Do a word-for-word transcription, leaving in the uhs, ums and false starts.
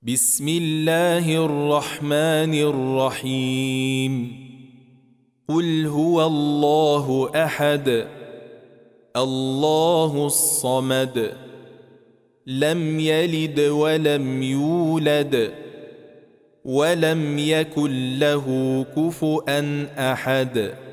بسم الله الرحمن الرحيم قل هو الله أحد الله الصمد لم يلد ولم يولد ولم يكن له كفؤا أحد.